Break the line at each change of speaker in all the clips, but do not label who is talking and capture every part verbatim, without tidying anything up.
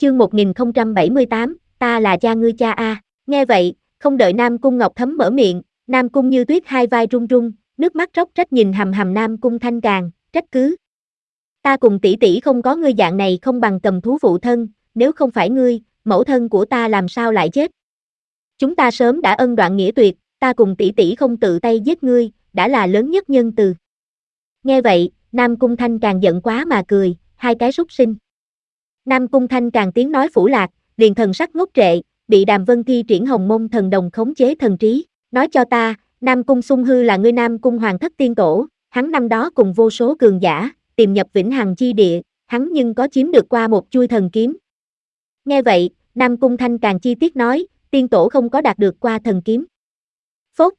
chương một nghìn không trăm bảy mươi tám, ta là cha ngươi cha a. Nghe vậy, không đợi Nam Cung Ngọc Thấm mở miệng, Nam Cung Như Tuyết hai vai run run, nước mắt róc rách nhìn hầm hầm Nam Cung Thanh Càn, trách cứ. Ta cùng tỷ tỷ không có ngươi dạng này không bằng cầm thú phụ thân, nếu không phải ngươi, mẫu thân của ta làm sao lại chết? Chúng ta sớm đã ân đoạn nghĩa tuyệt, ta cùng tỷ tỷ không tự tay giết ngươi, đã là lớn nhất nhân từ. Nghe vậy, Nam Cung Thanh Càn giận quá mà cười, hai cái súc sinh. Nam Cung Thanh Càn tiếng nói phủ lạc, liền thần sắc ngốc trệ, bị Đàm Vân thi triển Hồng Mông thần đồng khống chế thần trí, nói cho ta, Nam Cung Xung Hư là ngươi Nam Cung Hoàng thất tiên tổ, hắn năm đó cùng vô số cường giả, tìm nhập Vĩnh Hằng chi địa, hắn nhưng có chiếm được qua một chuôi thần kiếm. Nghe vậy, Nam Cung Thanh Càn chi tiết nói, tiên tổ không có đạt được qua thần kiếm. Phốt.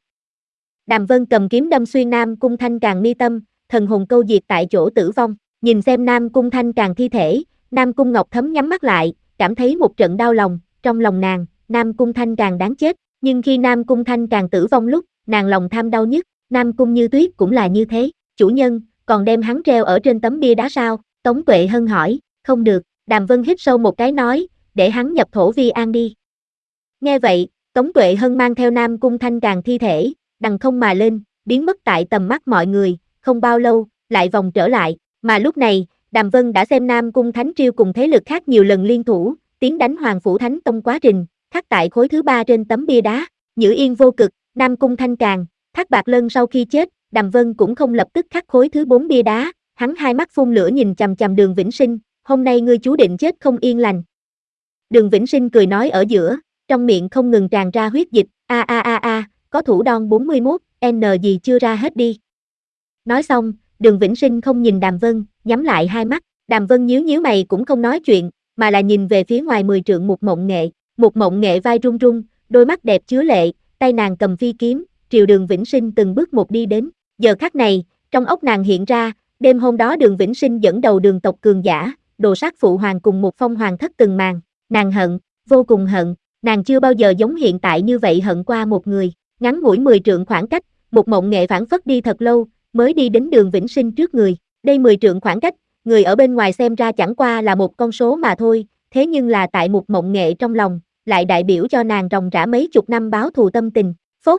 Đàm Vân cầm kiếm đâm xuyên Nam Cung Thanh Càn mi tâm, thần hồn câu diệt tại chỗ tử vong, nhìn xem Nam Cung Thanh Càn thi thể, Nam Cung Ngọc Thấm nhắm mắt lại, cảm thấy một trận đau lòng, trong lòng nàng, Nam Cung Thanh Càn đáng chết, nhưng khi Nam Cung Thanh Càn tử vong lúc, nàng lòng tham đau nhất, Nam Cung Như Tuyết cũng là như thế, chủ nhân, còn đem hắn treo ở trên tấm bia đá sao? Tống Tuệ Hân hỏi, không được, Đàm Vân hít sâu một cái nói, để hắn nhập thổ vi an đi. Nghe vậy, Tống Tuệ Hân mang theo Nam Cung Thanh Càn thi thể, đằng không mà lên, biến mất tại tầm mắt mọi người, không bao lâu, lại vòng trở lại, mà lúc này, Đàm Vân đã xem Nam Cung Thánh Triều cùng thế lực khác nhiều lần liên thủ, tiến đánh Hoàng Phủ Thánh Tông quá trình, khắc tại khối thứ ba trên tấm bia đá, Nhữ Yên vô cực, Nam Cung Thanh Càn, Thác Bạt Lân sau khi chết, Đàm Vân cũng không lập tức khắc khối thứ bốn bia đá, hắn hai mắt phun lửa nhìn chằm chằm Đường Vĩnh Sinh, hôm nay ngươi chú định chết không yên lành. Đường Vĩnh Sinh cười nói ở giữa, trong miệng không ngừng tràn ra huyết dịch, a a a a, có thủ đòn bốn mươi mốt, n gì chưa ra hết đi. Nói xong, Đường Vĩnh Sinh không nhìn Đàm Vân, nhắm lại hai mắt, Đàm Vân nhíu nhíu mày cũng không nói chuyện, mà là nhìn về phía ngoài mười trượng Mục Mộng Nghệ, Mục Mộng Nghệ vai run run, đôi mắt đẹp chứa lệ, tay nàng cầm phi kiếm, triều Đường Vĩnh Sinh từng bước một đi đến, giờ khắc này, trong óc nàng hiện ra, đêm hôm đó Đường Vĩnh Sinh dẫn đầu Đường tộc cường giả, đồ sát phụ hoàng cùng một phong hoàng thất từng màn, nàng hận, vô cùng hận, nàng chưa bao giờ giống hiện tại như vậy hận qua một người, ngắn ngủi mười trượng khoảng cách, Mục Mộng Nghệ phảng phất đi thật lâu, mới đi đến Đường Vĩnh Sinh trước người, đây mười trượng khoảng cách, người ở bên ngoài xem ra chẳng qua là một con số mà thôi, thế nhưng là tại Mục Mộng Nghệ trong lòng, lại đại biểu cho nàng ròng rã mấy chục năm báo thù tâm tình, phốt.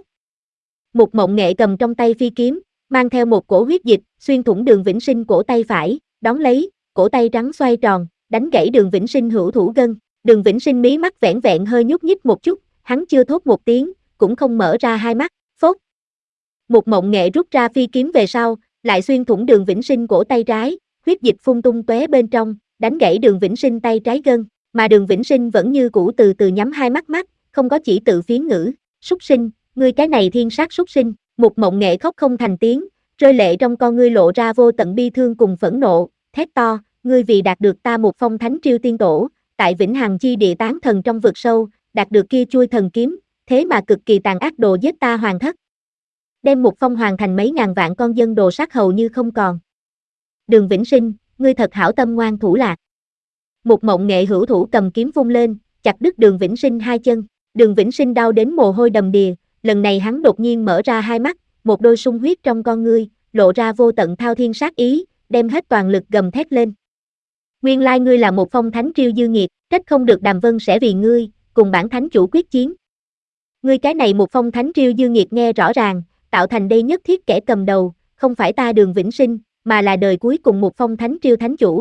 Mục Mộng Nghệ cầm trong tay phi kiếm, mang theo một cổ huyết dịch, xuyên thủng Đường Vĩnh Sinh cổ tay phải, đón lấy, cổ tay trắng xoay tròn, đánh gãy Đường Vĩnh Sinh hữu thủ gân, Đường Vĩnh Sinh mí mắt vẻn vẹn hơi nhúc nhích một chút, hắn chưa thốt một tiếng, cũng không mở ra hai mắt, phốt. Mục Mộng Nghệ rút ra phi kiếm về sau, lại xuyên thủng Đường Vĩnh Sinh cổ tay trái, huyết dịch phun tung tóe bên trong, đánh gãy Đường Vĩnh Sinh tay trái gân, mà Đường Vĩnh Sinh vẫn như cũ từ từ nhắm hai mắt mắt, không có chỉ tự phiến ngữ, súc sinh, ngươi cái này thiên sát súc sinh, Mục Mộng Nghệ khóc không thành tiếng, rơi lệ trong con ngươi lộ ra vô tận bi thương cùng phẫn nộ, thét to, ngươi vì đạt được ta một phong thánh triêu tiên tổ, tại Vĩnh Hằng chi địa tán thần trong vực sâu, đạt được kia chuôi thần kiếm, thế mà cực kỳ tàn ác đồ giết ta hoàng thất. Đem một phong hoàn thành mấy ngàn vạn con dân đồ sát hầu như không còn. Đường Vĩnh Sinh, ngươi thật hảo tâm ngoan thủ lạc. Mục Mộng Nghệ hữu thủ cầm kiếm vung lên, chặt đứt Đường Vĩnh Sinh hai chân, Đường Vĩnh Sinh đau đến mồ hôi đầm đìa, lần này hắn đột nhiên mở ra hai mắt, một đôi sung huyết trong con ngươi, lộ ra vô tận thao thiên sát ý, đem hết toàn lực gầm thét lên. Nguyên lai ngươi là một phong thánh triêu dư nghiệt, trách không được Đàm Vân sẽ vì ngươi, cùng bản thánh chủ quyết chiến. Ngươi cái này một phong thánh triêu dư nghiệt nghe rõ ràng, tạo thành đây nhất thiết kẻ cầm đầu, không phải ta Đường Vĩnh Sinh, mà là đời cuối cùng một phong thánh triêu thánh chủ.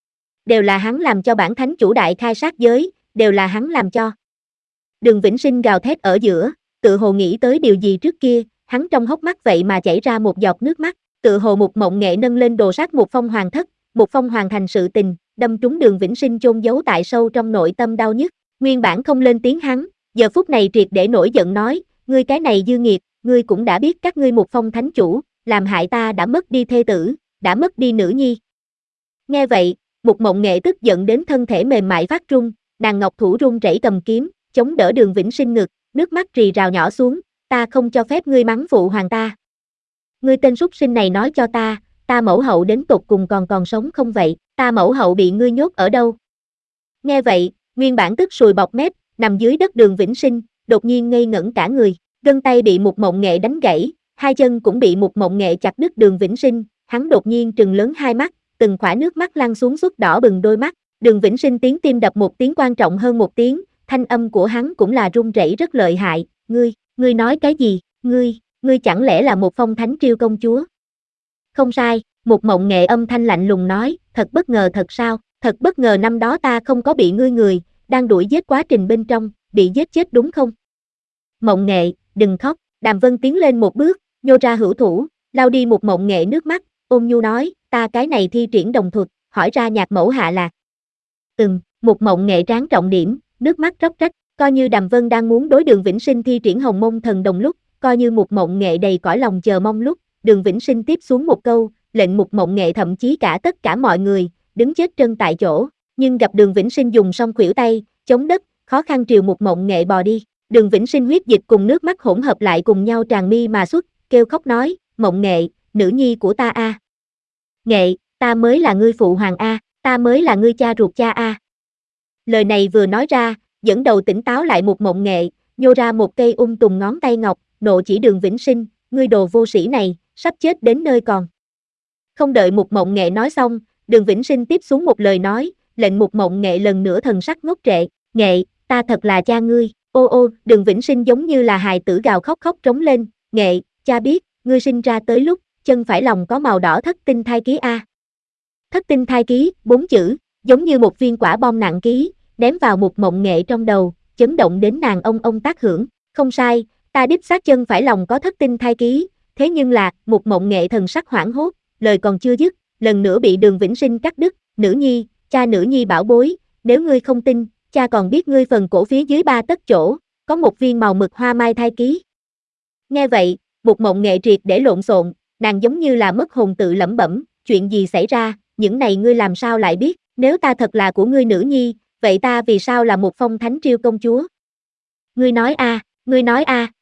Đều là hắn làm cho bản thánh chủ đại khai sát giới, đều là hắn làm cho. Đường Vĩnh Sinh gào thét ở giữa, tự hồ nghĩ tới điều gì trước kia, hắn trong hốc mắt vậy mà chảy ra một giọt nước mắt, tự hồ Mục Mộng Nghệ nâng lên đồ sát một phong hoàng thất, một phong hoàn thành sự tình, đâm trúng Đường Vĩnh Sinh chôn giấu tại sâu trong nội tâm đau nhức, nguyên bản không lên tiếng hắn, giờ phút này triệt để nổi giận nói, ngươi cái này dư nghiệt, ngươi cũng đã biết các ngươi một phong thánh chủ, làm hại ta đã mất đi thê tử, đã mất đi nữ nhi. Nghe vậy, Mục Mộng Nghệ tức giận đến thân thể mềm mại phát run, nàng ngọc thủ run rẩy cầm kiếm, chống đỡ Đường Vĩnh Sinh ngực, nước mắt rì rào nhỏ xuống, ta không cho phép ngươi mắng phụ hoàng ta. Ngươi tên súc sinh này nói cho ta, ta mẫu hậu đến tột cùng còn còn sống không vậy, ta mẫu hậu bị ngươi nhốt ở đâu? Nghe vậy, nguyên bản tức sùi bọt mép, nằm dưới đất Đường Vĩnh Sinh, đột nhiên ngây ngẩn cả người, gân tay bị Mục Mộng Nghệ đánh gãy, hai chân cũng bị Mục Mộng Nghệ chặt đứt Đường Vĩnh Sinh, hắn đột nhiên trừng lớn hai mắt, từng khỏa nước mắt lăn xuống suốt đỏ bừng đôi mắt, Đường Vĩnh Sinh tiếng tim đập một tiếng quan trọng hơn một tiếng, thanh âm của hắn cũng là run rẩy rất lợi hại, ngươi, ngươi nói cái gì, ngươi, ngươi chẳng lẽ là một phong thánh triều công chúa? Không sai, một mộng nghệ âm thanh lạnh lùng nói, thật bất ngờ thật sao, thật bất ngờ năm đó ta không có bị ngươi người, đang đuổi giết quá trình bên trong, bị giết chết đúng không? Mộng nghệ, đừng khóc, Đàm Vân tiến lên một bước, nhô ra hữu thủ, lau đi một mộng nghệ nước mắt, ôn nhu nói, ta cái này thi triển đồng thuật, hỏi ra nhạc mẫu hạ lạc. Ừm, một mộng nghệ tráng trọng điểm, nước mắt róc rách, coi như Đàm Vân đang muốn đối Đường Vĩnh Sinh thi triển hồng môn thần đồng lúc, coi như một mộng nghệ đầy cõi lòng chờ mong lúc, Đường Vĩnh Sinh tiếp xuống một câu, lệnh một mộng nghệ thậm chí cả tất cả mọi người, đứng chết chân tại chỗ, nhưng gặp Đường Vĩnh Sinh dùng xong khuỷu tay, chống đất, khó khăn triều một mộng nghệ bò đi. Đường Vĩnh Sinh huyết dịch cùng nước mắt hỗn hợp lại cùng nhau tràn mi mà xuất, kêu khóc nói, mộng nghệ, nữ nhi của ta a. À. Nghệ, ta mới là ngươi phụ hoàng a, à, ta mới là ngươi cha ruột cha a. À. Lời này vừa nói ra, dẫn đầu tỉnh táo lại một mộng nghệ, nhô ra một cây ung tùng ngón tay ngọc, nộ chỉ Đường Vĩnh Sinh, ngươi đồ vô sĩ này, sắp chết đến nơi còn. Không đợi một mộng nghệ nói xong, Đường Vĩnh Sinh tiếp xuống một lời nói, lệnh một mộng nghệ lần nữa thần sắc ngốc trệ, nghệ, ta thật là cha ngươi. Ô ô, Đường Vĩnh Sinh giống như là hài tử gào khóc khóc trống lên, nghệ, cha biết, ngươi sinh ra tới lúc, chân phải lòng có màu đỏ thất tinh thai ký a. Thất tinh thai ký, bốn chữ, giống như một viên quả bom nặng ký, ném vào một mộng nghệ trong đầu, chấn động đến nàng ông ông tác hưởng, không sai, ta đích xác chân phải lòng có thất tinh thai ký, thế nhưng là, một mộng nghệ thần sắc hoảng hốt, lời còn chưa dứt, lần nữa bị Đường Vĩnh Sinh cắt đứt, nữ nhi, cha nữ nhi bảo bối, nếu ngươi không tin, cha còn biết ngươi phần cổ phía dưới ba tấc chỗ, có một viên màu mực hoa mai thai ký. Nghe vậy, một mộng nghệ triệt để lộn xộn, nàng giống như là mất hồn tự lẩm bẩm, chuyện gì xảy ra, những này ngươi làm sao lại biết, nếu ta thật là của ngươi nữ nhi, vậy ta vì sao là một phong thánh triều công chúa? Ngươi nói a, à, ngươi nói a, à,